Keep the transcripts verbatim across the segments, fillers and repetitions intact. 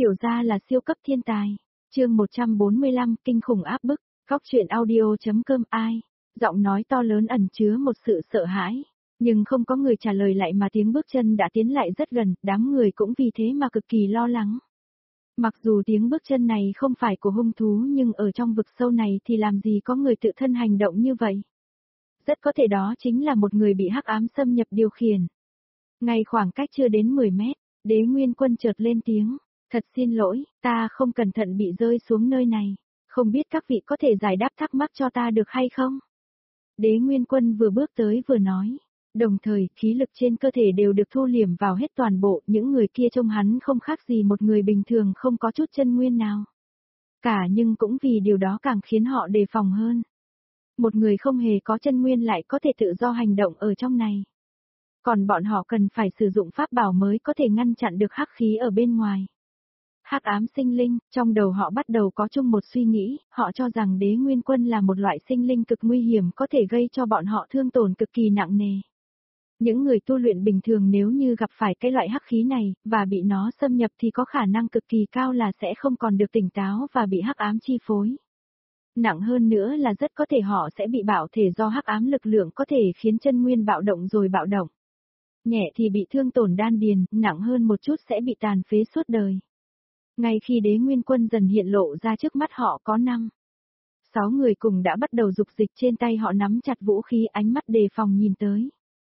Tiểu gia là siêu cấp thiên tài. Chương một trăm bốn mươi lăm, kinh khủng áp bức. Góc truyện audio.com. Ai? Giọng nói to lớn ẩn chứa một sự sợ hãi, nhưng không có người trả lời lại mà tiếng bước chân đã tiến lại rất gần, đám người cũng vì thế mà cực kỳ lo lắng. Mặc dù tiếng bước chân này không phải của hung thú nhưng ở trong vực sâu này thì làm gì có người tự thân hành động như vậy. Rất có thể đó chính là một người bị hắc ám xâm nhập điều khiển. Ngay khoảng cách chưa đến mười mét, Đế Nguyên Quân chợt lên tiếng, thật xin lỗi, ta không cẩn thận bị rơi xuống nơi này, không biết các vị có thể giải đáp thắc mắc cho ta được hay không? Đế Nguyên Quân vừa bước tới vừa nói, đồng thời khí lực trên cơ thể đều được thu liễm vào hết toàn bộ, những người kia trông hắn không khác gì một người bình thường không có chút chân nguyên nào. Cả nhưng cũng vì điều đó càng khiến họ đề phòng hơn. Một người không hề có chân nguyên lại có thể tự do hành động ở trong này. Còn bọn họ cần phải sử dụng pháp bảo mới có thể ngăn chặn được hắc khí ở bên ngoài. Hắc ám sinh linh, trong đầu họ bắt đầu có chung một suy nghĩ, họ cho rằng Đế Nguyên Quân là một loại sinh linh cực nguy hiểm có thể gây cho bọn họ thương tổn cực kỳ nặng nề. Những người tu luyện bình thường nếu như gặp phải cái loại hắc khí này, và bị nó xâm nhập thì có khả năng cực kỳ cao là sẽ không còn được tỉnh táo và bị hắc ám chi phối. Nặng hơn nữa là rất có thể họ sẽ bị bạo thể do hắc ám lực lượng có thể khiến chân nguyên bạo động rồi bạo động. Nhẹ thì bị thương tổn đan điền, nặng hơn một chút sẽ bị tàn phế suốt đời. Ngay khi Đế Nguyên Quân dần hiện lộ ra trước mắt họ có năm, sáu người cùng đã bắt đầu dục dịch, trên tay họ nắm chặt vũ khí, ánh mắt đề phòng nhìn tới.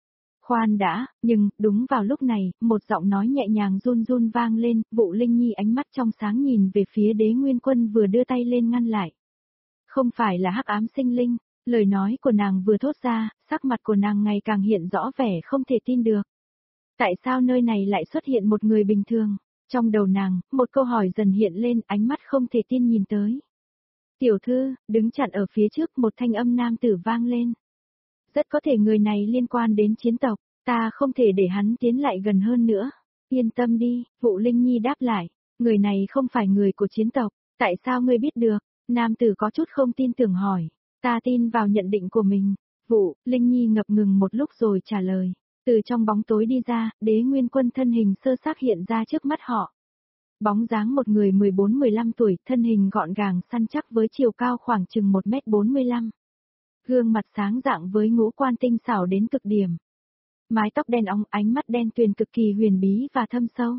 Khoan đã, nhưng, đúng vào lúc này, một giọng nói nhẹ nhàng run run vang lên, Vụ Linh Nhi ánh mắt trong sáng nhìn về phía Đế Nguyên Quân vừa đưa tay lên ngăn lại. Không phải là hắc ám sinh linh, lời nói của nàng vừa thốt ra, sắc mặt của nàng ngày càng hiện rõ vẻ không thể tin được. Tại sao nơi này lại xuất hiện một người bình thường? Trong đầu nàng, một câu hỏi dần hiện lên, ánh mắt không thể tin nhìn tới. Tiểu thư, đứng chặn ở phía trước, một thanh âm nam tử vang lên. Rất có thể người này liên quan đến chiến tộc, ta không thể để hắn tiến lại gần hơn nữa. Yên tâm đi, Vụ Linh Nhi đáp lại, người này không phải người của chiến tộc, tại sao ngươi biết được? Nam tử có chút không tin tưởng hỏi, ta tin vào nhận định của mình. Vụ Linh Nhi ngập ngừng một lúc rồi trả lời. Từ trong bóng tối đi ra, Đế Nguyên Quân thân hình sơ xác hiện ra trước mắt họ. Bóng dáng một người mười bốn mười lăm tuổi, thân hình gọn gàng săn chắc với chiều cao khoảng chừng một mét bốn mươi lăm. Gương mặt sáng rạng với ngũ quan tinh xảo đến cực điểm. Mái tóc đen óng, ánh mắt đen tuyền cực kỳ huyền bí và thâm sâu.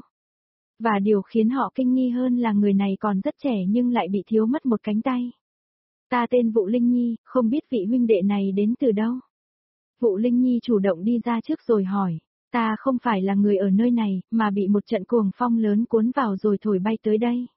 Và điều khiến họ kinh nghi hơn là người này còn rất trẻ nhưng lại bị thiếu mất một cánh tay. Ta tên Vụ Linh Nhi, không biết vị huynh đệ này đến từ đâu. Vụ Linh Nhi chủ động đi ra trước rồi hỏi, ta không phải là người ở nơi này, mà bị một trận cuồng phong lớn cuốn vào rồi thổi bay tới đây.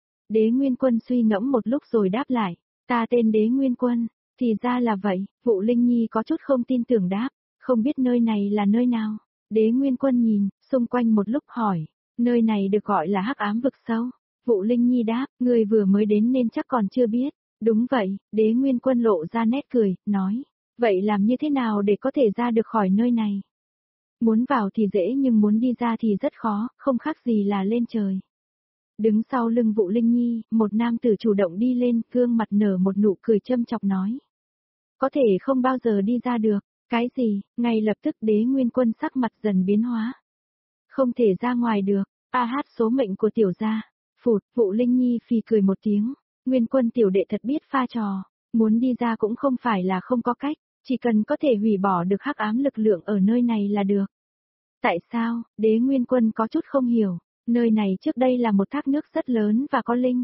Đế Nguyên Quân suy ngẫm một lúc rồi đáp lại, ta tên Đế Nguyên Quân, thì ra là vậy. Vụ Linh Nhi có chút không tin tưởng đáp, không biết nơi này là nơi nào. Đế Nguyên Quân nhìn, xung quanh một lúc hỏi, nơi này được gọi là hắc ám vực sâu. Vụ Linh Nhi đáp, người vừa mới đến nên chắc còn chưa biết. Đúng vậy, Đế Nguyên Quân lộ ra nét cười, nói. Vậy làm như thế nào để có thể ra được khỏi nơi này? Muốn vào thì dễ nhưng muốn đi ra thì rất khó, không khác gì là lên trời. Đứng sau lưng Vụ Linh Nhi, một nam tử chủ động đi lên, gương mặt nở một nụ cười châm chọc nói. Có thể không bao giờ đi ra được, cái gì? Ngay lập tức Đế Nguyên Quân sắc mặt dần biến hóa. Không thể ra ngoài được, a hát số mệnh của tiểu gia. Phụt, Vụ Linh Nhi phì cười một tiếng, Nguyên Quân tiểu đệ thật biết pha trò, muốn đi ra cũng không phải là không có cách. Chỉ cần có thể hủy bỏ được hắc ám lực lượng ở nơi này là được. Tại sao? Đế Nguyên Quân có chút không hiểu. Nơi này trước đây là một thác nước rất lớn và có linh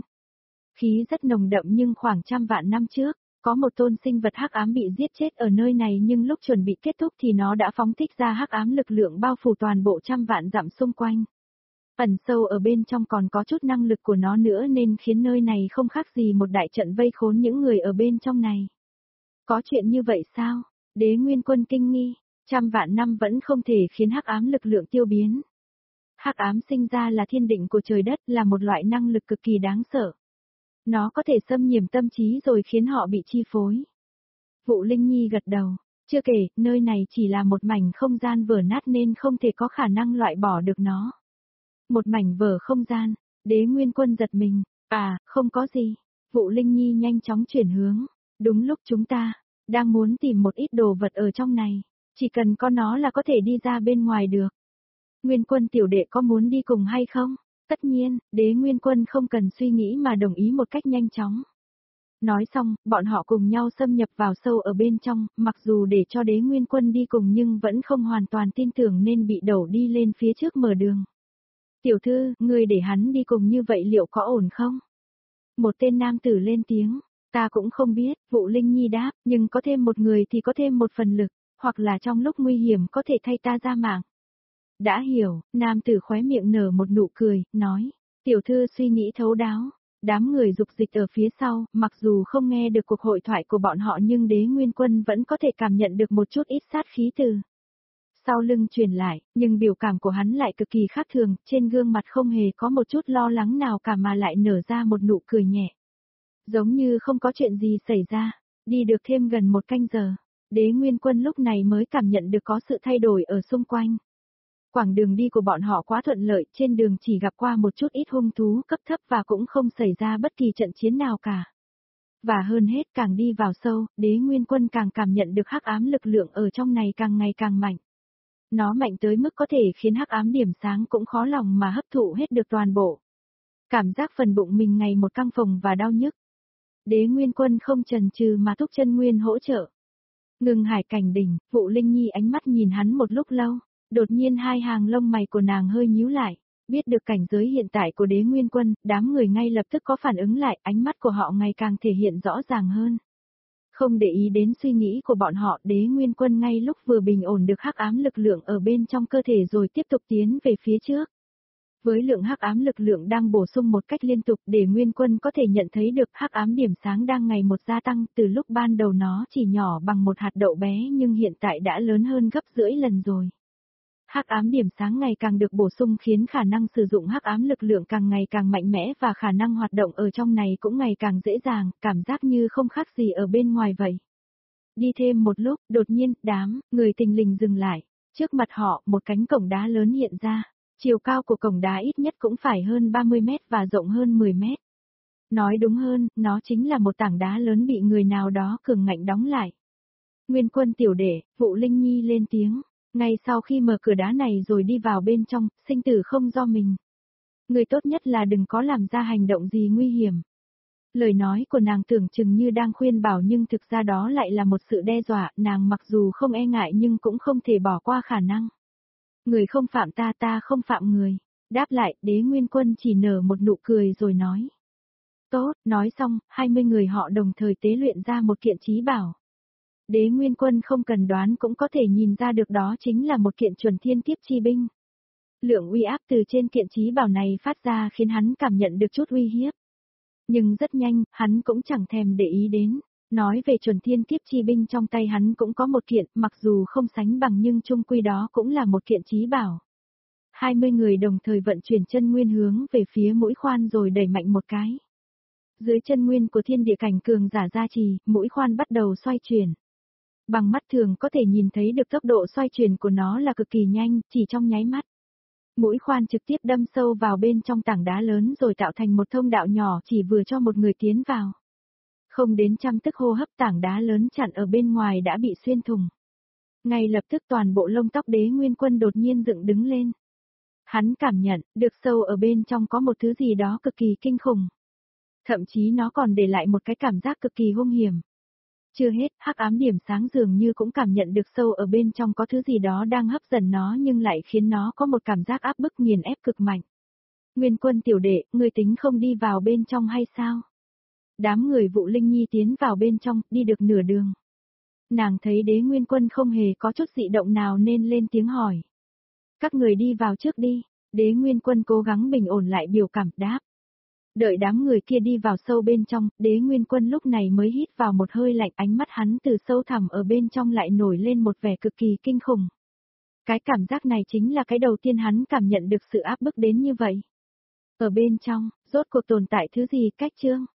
khí rất nồng đậm, nhưng khoảng trăm vạn năm trước, có một tôn sinh vật hắc ám bị giết chết ở nơi này, nhưng lúc chuẩn bị kết thúc thì nó đã phóng thích ra hắc ám lực lượng bao phủ toàn bộ trăm vạn dặm xung quanh. Ẩn sâu ở bên trong còn có chút năng lực của nó nữa nên khiến nơi này không khác gì một đại trận vây khốn những người ở bên trong này. Có chuyện như vậy sao? Đế Nguyên Quân kinh nghi, trăm vạn năm vẫn không thể khiến hắc ám lực lượng tiêu biến. Hắc ám sinh ra là thiên định của trời đất, là một loại năng lực cực kỳ đáng sợ. Nó có thể xâm nhiễm tâm trí rồi khiến họ bị chi phối. Vụ Linh Nhi gật đầu, chưa kể, nơi này chỉ là một mảnh không gian vỡ nát nên không thể có khả năng loại bỏ được nó. Một mảnh vỡ không gian, Đế Nguyên Quân giật mình, à, không có gì. Vụ Linh Nhi nhanh chóng chuyển hướng, đúng lúc chúng ta đang muốn tìm một ít đồ vật ở trong này, chỉ cần có nó là có thể đi ra bên ngoài được. Nguyên Quân tiểu đệ có muốn đi cùng hay không? Tất Tất nhiên, Đế Nguyên Quân không cần suy nghĩ mà đồng ý một cách nhanh chóng. Nói xong, bọn họ cùng nhau xâm nhập vào sâu ở bên trong, mặc dù để cho Đế Nguyên Quân đi cùng nhưng vẫn không hoàn toàn tin tưởng nên bị đẩu đi lên phía trước mở đường. Tiểu thư, ngươi để hắn đi cùng như vậy liệu có ổn không? Một tên nam tử lên tiếng, ta cũng không biết, Vũ Linh Nhi đáp, nhưng có thêm một người thì có thêm một phần lực, hoặc là trong lúc nguy hiểm có thể thay ta ra mạng. Đã hiểu, nam tử khóe miệng nở một nụ cười, nói, tiểu thư suy nghĩ thấu đáo. Đám người dục dịch ở phía sau, mặc dù không nghe được cuộc hội thoại của bọn họ nhưng Đế Nguyên Quân vẫn có thể cảm nhận được một chút ít sát khí từ sau lưng truyền lại, nhưng biểu cảm của hắn lại cực kỳ khác thường, trên gương mặt không hề có một chút lo lắng nào cả mà lại nở ra một nụ cười nhẹ. Giống như không có chuyện gì xảy ra, đi được thêm gần một canh giờ, Đế Nguyên Quân lúc này mới cảm nhận được có sự thay đổi ở xung quanh. Quãng đường đi của bọn họ quá thuận lợi, trên đường chỉ gặp qua một chút ít hung thú cấp thấp và cũng không xảy ra bất kỳ trận chiến nào cả. Và hơn hết càng đi vào sâu, Đế Nguyên Quân càng cảm nhận được hắc ám lực lượng ở trong này càng ngày càng mạnh. Nó mạnh tới mức có thể khiến hắc ám điểm sáng cũng khó lòng mà hấp thụ hết được toàn bộ. Cảm giác phần bụng mình ngày một căng phồng và đau nhức. Đế Nguyên Quân không chần chừ mà thúc chân nguyên hỗ trợ. Ngưng Hải Cảnh đỉnh, Vũ Linh Nhi ánh mắt nhìn hắn một lúc lâu. Đột nhiên hai hàng lông mày của nàng hơi nhíu lại, biết được cảnh giới hiện tại của Đế Nguyên Quân, đám người ngay lập tức có phản ứng lại, ánh mắt của họ ngày càng thể hiện rõ ràng hơn. Không để ý đến suy nghĩ của bọn họ, Đế Nguyên Quân ngay lúc vừa bình ổn được hắc ám lực lượng ở bên trong cơ thể rồi tiếp tục tiến về phía trước. Với lượng hắc ám lực lượng đang bổ sung một cách liên tục, Đế Nguyên Quân có thể nhận thấy được hắc ám điểm sáng đang ngày một gia tăng, từ lúc ban đầu nó chỉ nhỏ bằng một hạt đậu bé nhưng hiện tại đã lớn hơn gấp rưỡi lần rồi. Hắc ám điểm sáng ngày càng được bổ sung khiến khả năng sử dụng hắc ám lực lượng càng ngày càng mạnh mẽ và khả năng hoạt động ở trong này cũng ngày càng dễ dàng, cảm giác như không khác gì ở bên ngoài vậy. Đi thêm một lúc, đột nhiên, đám người tình lình dừng lại. Trước mặt họ, một cánh cổng đá lớn hiện ra. Chiều cao của cổng đá ít nhất cũng phải hơn ba mươi mét và rộng hơn mười mét. Nói đúng hơn, nó chính là một tảng đá lớn bị người nào đó cường ngạnh đóng lại. Nguyên Quân tiểu đệ, Vũ Linh Nhi lên tiếng. Ngay sau khi mở cửa đá này rồi đi vào bên trong, sinh tử không do mình. Người tốt nhất là đừng có làm ra hành động gì nguy hiểm. Lời nói của nàng tưởng chừng như đang khuyên bảo nhưng thực ra đó lại là một sự đe dọa, nàng mặc dù không e ngại nhưng cũng không thể bỏ qua khả năng. Người không phạm ta ta không phạm người. Đáp lại, Đế Nguyên Quân chỉ nở một nụ cười rồi nói. Tốt, nói xong, hai mươi người họ đồng thời tế luyện ra một kiện chí bảo. Đế Nguyên Quân không cần đoán cũng có thể nhìn ra được đó chính là một kiện chuẩn thiên kiếp chi binh. Lượng uy áp từ trên kiện chí bảo này phát ra khiến hắn cảm nhận được chút uy hiếp. Nhưng rất nhanh, hắn cũng chẳng thèm để ý đến. Nói về chuẩn thiên kiếp chi binh trong tay hắn cũng có một kiện, mặc dù không sánh bằng nhưng chung quy đó cũng là một kiện chí bảo. hai mươi người đồng thời vận chuyển chân nguyên hướng về phía mũi khoan rồi đẩy mạnh một cái. Dưới chân nguyên của thiên địa cảnh cường giả gia trì, mũi khoan bắt đầu xoay chuyển. Bằng mắt thường có thể nhìn thấy được tốc độ xoay chuyển của nó là cực kỳ nhanh, chỉ trong nháy mắt. Mũi khoan trực tiếp đâm sâu vào bên trong tảng đá lớn rồi tạo thành một thông đạo nhỏ chỉ vừa cho một người tiến vào. Không đến trăm tức hô hấp tảng đá lớn chặn ở bên ngoài đã bị xuyên thủng. Ngay lập tức toàn bộ lông tóc Đế Nguyên Quân đột nhiên dựng đứng lên. Hắn cảm nhận được sâu ở bên trong có một thứ gì đó cực kỳ kinh khủng. Thậm chí nó còn để lại một cái cảm giác cực kỳ hung hiểm. Chưa hết, hắc ám điểm sáng dường như cũng cảm nhận được sâu ở bên trong có thứ gì đó đang hấp dẫn nó nhưng lại khiến nó có một cảm giác áp bức nghiền ép cực mạnh. Nguyên Quân tiểu đệ, ngươi tính không đi vào bên trong hay sao? Đám người Vũ Linh Nhi tiến vào bên trong, đi được nửa đường. Nàng thấy Đế Nguyên Quân không hề có chút dị động nào nên lên tiếng hỏi. Các người đi vào trước đi, Đế Nguyên Quân cố gắng bình ổn lại biểu cảm đáp. Đợi đám người kia đi vào sâu bên trong, Đế Nguyên Quân lúc này mới hít vào một hơi lạnh, ánh mắt hắn từ sâu thẳm ở bên trong lại nổi lên một vẻ cực kỳ kinh khủng. Cái cảm giác này chính là cái đầu tiên hắn cảm nhận được sự áp bức đến như vậy. Ở bên trong, rốt cuộc tồn tại thứ gì cách chương.